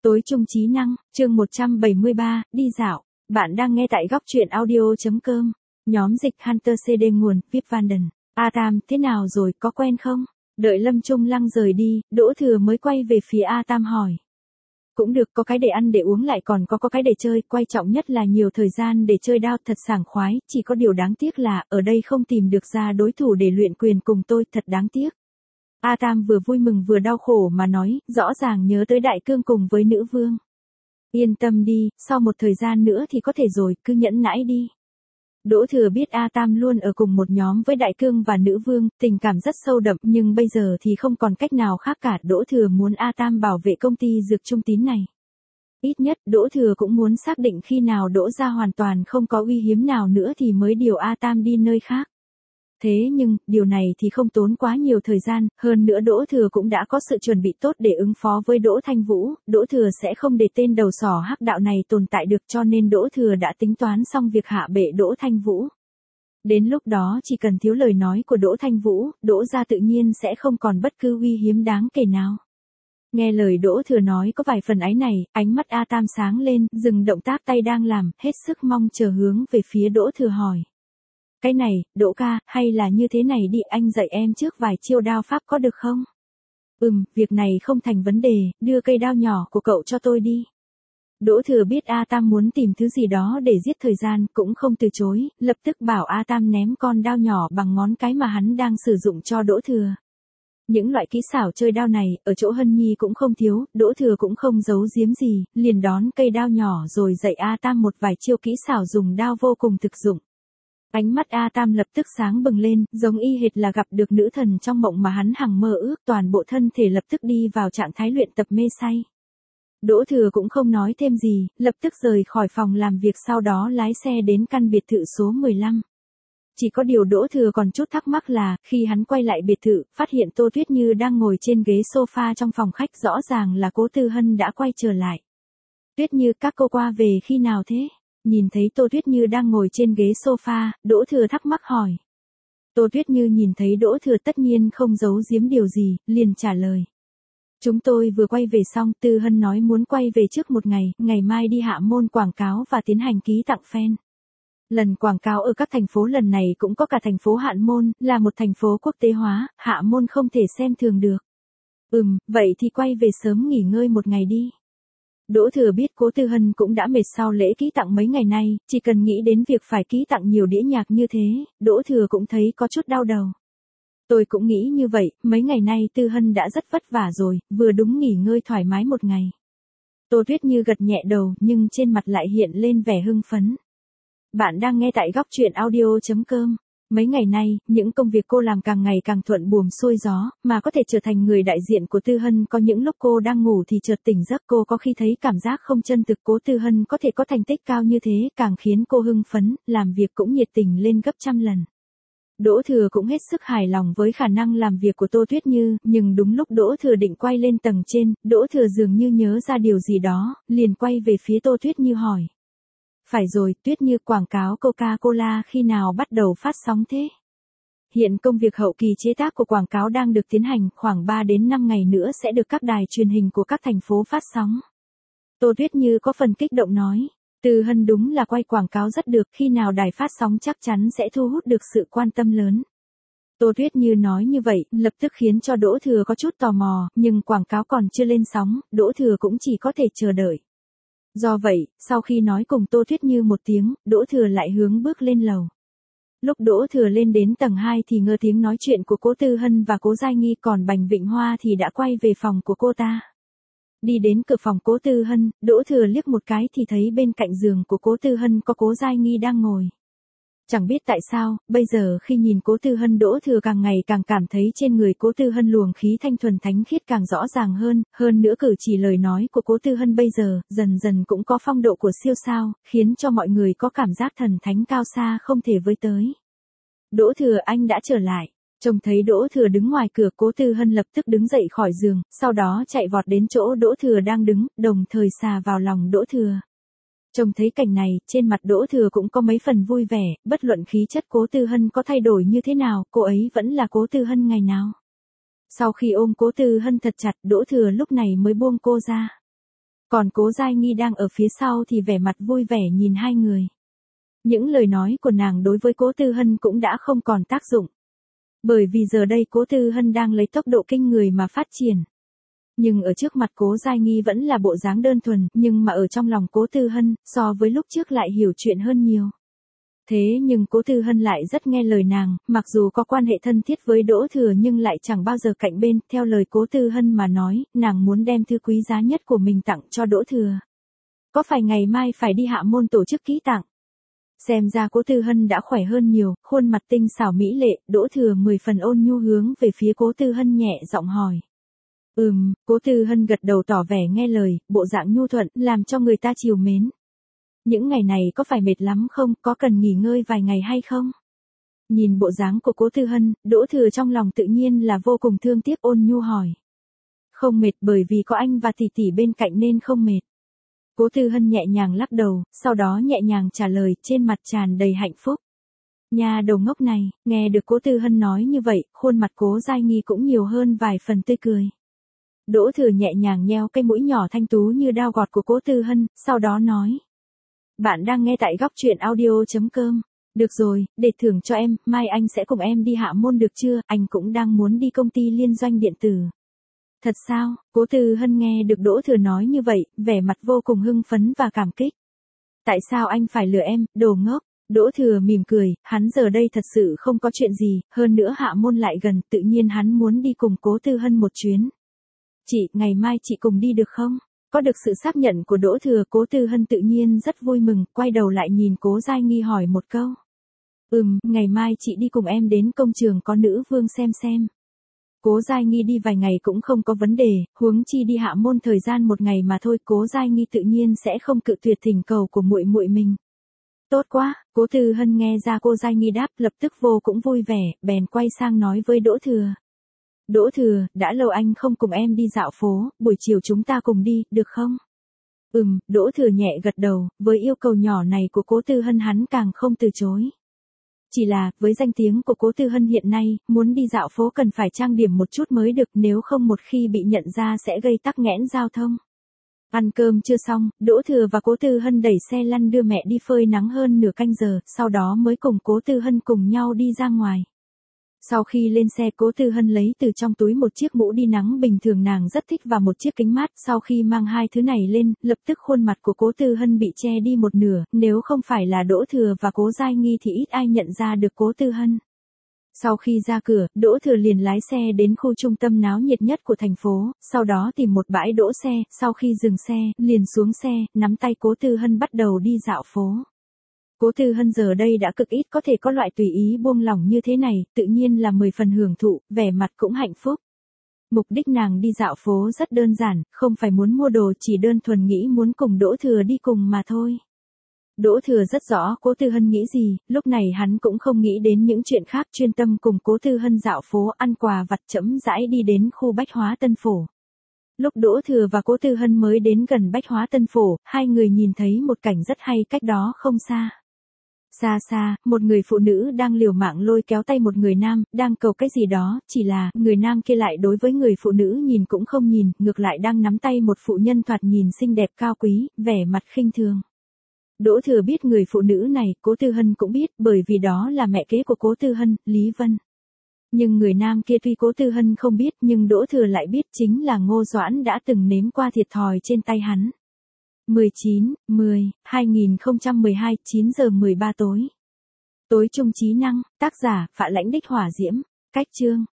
Tối trung trí năng, chương 173, đi dạo. Bạn đang nghe tại góc truyện audio.com. Nhóm dịch Hunter CD nguồn, Vip Vanden. Tam, thế nào rồi, có quen không? Đợi Lâm Trung Lăng rời đi, Đỗ Thừa mới quay về phía Tam hỏi. Cũng được, có cái để ăn để uống lại còn có cái để chơi, quan trọng nhất là nhiều thời gian để chơi đao, thật sảng khoái, chỉ có điều đáng tiếc là, ở đây không tìm được ra đối thủ để luyện quyền cùng tôi, thật đáng tiếc. Tam vừa vui mừng vừa đau khổ mà nói, rõ ràng nhớ tới đại cương cùng với nữ vương. Yên tâm đi, sau một thời gian nữa thì có thể rồi, cứ nhẫn nãi đi. Đỗ Thừa biết Tam luôn ở cùng một nhóm với đại cương và nữ vương, tình cảm rất sâu đậm, nhưng bây giờ thì không còn cách nào khác cả. Đỗ Thừa muốn Tam bảo vệ công ty dược trung tín này. Ít nhất, Đỗ Thừa cũng muốn xác định khi nào Đỗ gia hoàn toàn không có uy hiếm nào nữa thì mới điều Tam đi nơi khác. Thế nhưng, điều này thì không tốn quá nhiều thời gian, hơn nữa Đỗ Thừa cũng đã có sự chuẩn bị tốt để ứng phó với Đỗ Thanh Vũ, Đỗ Thừa sẽ không để tên đầu sỏ hắc đạo này tồn tại được, cho nên Đỗ Thừa đã tính toán xong việc hạ bệ Đỗ Thanh Vũ. Đến lúc đó chỉ cần thiếu lời nói của Đỗ Thanh Vũ, Đỗ gia tự nhiên sẽ không còn bất cứ uy hiếm đáng kể nào. Nghe lời Đỗ Thừa nói có vài phần áy này, ánh mắt Tam sáng lên, dừng động tác tay đang làm, hết sức mong chờ hướng về phía Đỗ Thừa hỏi. Cái này, Đỗ ca, hay là như thế này đi, anh dạy em trước vài chiêu đao pháp có được không? Việc này không thành vấn đề, đưa cây đao nhỏ của cậu cho tôi đi. Đỗ Thừa biết Tam muốn tìm thứ gì đó để giết thời gian, cũng không từ chối, lập tức bảo Tam ném con đao nhỏ bằng ngón cái mà hắn đang sử dụng cho Đỗ Thừa. Những loại kỹ xảo chơi đao này, ở chỗ Hân Nhi cũng không thiếu, Đỗ Thừa cũng không giấu giếm gì, liền đón cây đao nhỏ rồi dạy Tam một vài chiêu kỹ xảo dùng đao vô cùng thực dụng. Ánh mắt Tam lập tức sáng bừng lên, giống y hệt là gặp được nữ thần trong mộng mà hắn hằng mơ ước, toàn bộ thân thể lập tức đi vào trạng thái luyện tập mê say. Đỗ Thừa cũng không nói thêm gì, lập tức rời khỏi phòng làm việc, sau đó lái xe đến căn biệt thự số 15. Chỉ có điều Đỗ Thừa còn chút thắc mắc là, khi hắn quay lại biệt thự, phát hiện Tô Tuyết Như đang ngồi trên ghế sofa trong phòng khách, rõ ràng là Cố Tư Hân đã quay trở lại. Tuyết Như, các cô qua về khi nào thế? Nhìn thấy Tô Tuyết Như đang ngồi trên ghế sofa, Đỗ Thừa thắc mắc hỏi. Tô Tuyết Như nhìn thấy Đỗ Thừa tất nhiên không giấu giếm điều gì, liền trả lời. Chúng tôi vừa quay về xong, Tư Hân nói muốn quay về trước một ngày, ngày mai đi Hạ Môn quảng cáo và tiến hành ký tặng fan. Lần quảng cáo ở các thành phố lần này cũng có cả thành phố Hạ Môn, là một thành phố quốc tế hóa, Hạ Môn không thể xem thường được. Vậy thì quay về sớm nghỉ ngơi một ngày đi. Đỗ Thừa biết Cố Tư Hân cũng đã mệt sau lễ ký tặng mấy ngày nay, chỉ cần nghĩ đến việc phải ký tặng nhiều đĩa nhạc như thế, Đỗ Thừa cũng thấy có chút đau đầu. Tôi cũng nghĩ như vậy, mấy ngày nay Tư Hân đã rất vất vả rồi, vừa đúng nghỉ ngơi thoải mái một ngày. Tô Tuyết Như gật nhẹ đầu, nhưng trên mặt lại hiện lên vẻ hưng phấn. Bạn đang nghe tại góc truyện audio.com. Mấy ngày nay, những công việc cô làm càng ngày càng thuận buồm xuôi gió, mà có thể trở thành người đại diện của Tư Hân. Có những lúc cô đang ngủ thì chợt tỉnh giấc, cô có khi thấy cảm giác không chân thực. Cố Tư Hân có thể có thành tích cao như thế, càng khiến cô hưng phấn, làm việc cũng nhiệt tình lên gấp trăm lần. Đỗ Thừa cũng hết sức hài lòng với khả năng làm việc của Tô Tuyết Như, nhưng đúng lúc Đỗ Thừa định quay lên tầng trên, Đỗ Thừa dường như nhớ ra điều gì đó, liền quay về phía Tô Tuyết Như hỏi. Phải rồi, Tuyết Như, quảng cáo Coca-Cola khi nào bắt đầu phát sóng thế? Hiện công việc hậu kỳ chế tác của quảng cáo đang được tiến hành, khoảng 3 đến 5 ngày nữa sẽ được các đài truyền hình của các thành phố phát sóng. Tô Tuyết Như có phần kích động nói, Tư Hân đúng là quay quảng cáo rất được, khi nào đài phát sóng chắc chắn sẽ thu hút được sự quan tâm lớn. Tô Tuyết Như nói như vậy, lập tức khiến cho Đỗ Thừa có chút tò mò, nhưng quảng cáo còn chưa lên sóng, Đỗ Thừa cũng chỉ có thể chờ đợi. Do vậy, sau khi nói cùng Tô Tuyết Như một tiếng, Đỗ Thừa lại hướng bước lên lầu. Lúc Đỗ Thừa lên đến tầng 2 thì ngơ tiếng nói chuyện của Cố Tư Hân và Cố Giai Nghi, còn Bành Vịnh Hoa thì đã quay về phòng của cô ta. Đi đến cửa phòng Cố Tư Hân, Đỗ Thừa liếc một cái thì thấy bên cạnh giường của Cố Tư Hân có Cố Giai Nghi đang ngồi. Chẳng biết tại sao, bây giờ khi nhìn Cố Tư Hân, Đỗ Thừa càng ngày càng cảm thấy trên người Cố Tư Hân luồng khí thanh thuần thánh khiết càng rõ ràng hơn nữa cử chỉ lời nói của Cố Tư Hân bây giờ, dần dần cũng có phong độ của siêu sao, khiến cho mọi người có cảm giác thần thánh cao xa không thể với tới. Đỗ Thừa, anh đã trở lại. Trông thấy Đỗ Thừa đứng ngoài cửa, Cố Tư Hân lập tức đứng dậy khỏi giường, sau đó chạy vọt đến chỗ Đỗ Thừa đang đứng, đồng thời xà vào lòng Đỗ Thừa. Trông thấy cảnh này, trên mặt Đỗ Thừa cũng có mấy phần vui vẻ, bất luận khí chất Cố Tư Hân có thay đổi như thế nào, cô ấy vẫn là Cố Tư Hân ngày nào. Sau khi ôm Cố Tư Hân thật chặt, Đỗ Thừa lúc này mới buông cô ra. Còn Cố Giai Nghi đang ở phía sau thì vẻ mặt vui vẻ nhìn hai người. Những lời nói của nàng đối với Cố Tư Hân cũng đã không còn tác dụng. Bởi vì giờ đây Cố Tư Hân đang lấy tốc độ kinh người mà phát triển. Nhưng ở trước mặt Cố Giai Nghi vẫn là bộ dáng đơn thuần, nhưng mà ở trong lòng Cố Tư Hân, so với lúc trước lại hiểu chuyện hơn nhiều. Thế nhưng Cố Tư Hân lại rất nghe lời nàng, mặc dù có quan hệ thân thiết với Đỗ Thừa nhưng lại chẳng bao giờ cạnh bên, theo lời Cố Tư Hân mà nói, nàng muốn đem thứ quý giá nhất của mình tặng cho Đỗ Thừa. Có phải ngày mai phải đi Hạ Môn tổ chức ký tặng? Xem ra Cố Tư Hân đã khỏe hơn nhiều, khuôn mặt tinh xảo mỹ lệ, Đỗ Thừa 10 phần ôn nhu hướng về phía Cố Tư Hân nhẹ giọng hỏi. Cố Tư Hân gật đầu tỏ vẻ nghe lời, bộ dạng nhu thuận, làm cho người ta chiều mến. Những ngày này có phải mệt lắm không, có cần nghỉ ngơi vài ngày hay không? Nhìn bộ dáng của Cố Tư Hân, Đỗ Thừa trong lòng tự nhiên là vô cùng thương tiếc ôn nhu hỏi. Không mệt bởi vì có anh và tỷ tỷ bên cạnh nên không mệt. Cố Tư Hân nhẹ nhàng lắc đầu, sau đó nhẹ nhàng trả lời, trên mặt tràn đầy hạnh phúc. Nhà đầu ngốc này, nghe được Cố Tư Hân nói như vậy, khuôn mặt Cố Giai Nghi cũng nhiều hơn vài phần tươi cười. Đỗ Thừa nhẹ nhàng nheo cái mũi nhỏ thanh tú như dao gọt của Cố Tư Hân, sau đó nói. Bạn đang nghe tại góc truyện audio.com. Được rồi, để thưởng cho em, mai anh sẽ cùng em đi Hạ Môn được chưa, anh cũng đang muốn đi công ty liên doanh điện tử. Thật sao? Cố Tư Hân nghe được Đỗ Thừa nói như vậy, vẻ mặt vô cùng hưng phấn và cảm kích. Tại sao anh phải lừa em, đồ ngốc? Đỗ Thừa mỉm cười, hắn giờ đây thật sự không có chuyện gì, hơn nữa Hạ Môn lại gần, tự nhiên hắn muốn đi cùng Cố Tư Hân một chuyến. Chị, ngày mai chị cùng đi được không? Có được sự xác nhận của Đỗ Thừa, Cố Tư Hân tự nhiên rất vui mừng, quay đầu lại nhìn Cố Giai Nghi hỏi một câu. Ngày mai chị đi cùng em đến công trường có nữ vương xem. Cố Giai Nghi đi vài ngày cũng không có vấn đề, huống chi đi Hạ Môn thời gian một ngày mà thôi, Cố Giai Nghi tự nhiên sẽ không cự tuyệt thỉnh cầu của muội muội mình. Tốt quá, Cố Tư Hân nghe ra cô Giai Nghi đáp, lập tức vô cũng vui vẻ, bèn quay sang nói với Đỗ Thừa. Đỗ Thừa, đã lâu anh không cùng em đi dạo phố, buổi chiều chúng ta cùng đi, được không? Đỗ Thừa nhẹ gật đầu, với yêu cầu nhỏ này của Cố Tư Hân hắn càng không từ chối. Chỉ là, với danh tiếng của Cố Tư Hân hiện nay, muốn đi dạo phố cần phải trang điểm một chút mới được, nếu không một khi bị nhận ra sẽ gây tắc nghẽn giao thông. Ăn cơm chưa xong, Đỗ Thừa và Cố Tư Hân đẩy xe lăn đưa mẹ đi phơi nắng hơn nửa canh giờ, sau đó mới cùng Cố Tư Hân cùng nhau đi ra ngoài. Sau khi lên xe, Cố Tư Hân lấy từ trong túi một chiếc mũ đi nắng bình thường nàng rất thích và một chiếc kính mát, sau khi mang hai thứ này lên, lập tức khuôn mặt của Cố Tư Hân bị che đi một nửa, nếu không phải là Đỗ Thừa và Cố Giai Nghi thì ít ai nhận ra được Cố Tư Hân. Sau khi ra cửa, Đỗ Thừa liền lái xe đến khu trung tâm náo nhiệt nhất của thành phố, sau đó tìm một bãi đỗ xe, sau khi dừng xe, liền xuống xe, nắm tay Cố Tư Hân bắt đầu đi dạo phố. Cố Tư Hân giờ đây đã cực ít có thể có loại tùy ý buông lỏng như thế này, tự nhiên là 10 phần hưởng thụ, vẻ mặt cũng hạnh phúc. Mục đích nàng đi dạo phố rất đơn giản, không phải muốn mua đồ, chỉ đơn thuần nghĩ muốn cùng Đỗ Thừa đi cùng mà thôi. Đỗ Thừa rất rõ Cố Tư Hân nghĩ gì, lúc này hắn cũng không nghĩ đến những chuyện khác, chuyên tâm cùng Cố Tư Hân dạo phố ăn quà vặt chậm rãi đi đến khu Bách Hóa Tân Phổ. Lúc Đỗ Thừa và Cố Tư Hân mới đến gần Bách Hóa Tân Phổ, hai người nhìn thấy một cảnh rất hay cách đó không xa. Xa xa, một người phụ nữ đang liều mạng lôi kéo tay một người nam, đang cầu cái gì đó, chỉ là, người nam kia lại đối với người phụ nữ nhìn cũng không nhìn, ngược lại đang nắm tay một phụ nhân thoạt nhìn xinh đẹp cao quý, vẻ mặt khinh thường. Đỗ Thừa biết người phụ nữ này, Cố Tư Hân cũng biết, bởi vì đó là mẹ kế của Cố Tư Hân, Lý Vân. Nhưng người nam kia tuy Cố Tư Hân không biết, nhưng Đỗ Thừa lại biết chính là Ngô Doãn đã từng nếm qua thiệt thòi trên tay hắn. 19/10/2012, 9 giờ 13 tối. Tối trung trí năng, tác giả, Phạ Lãnh Đích Hỏa Diễm, cách chương.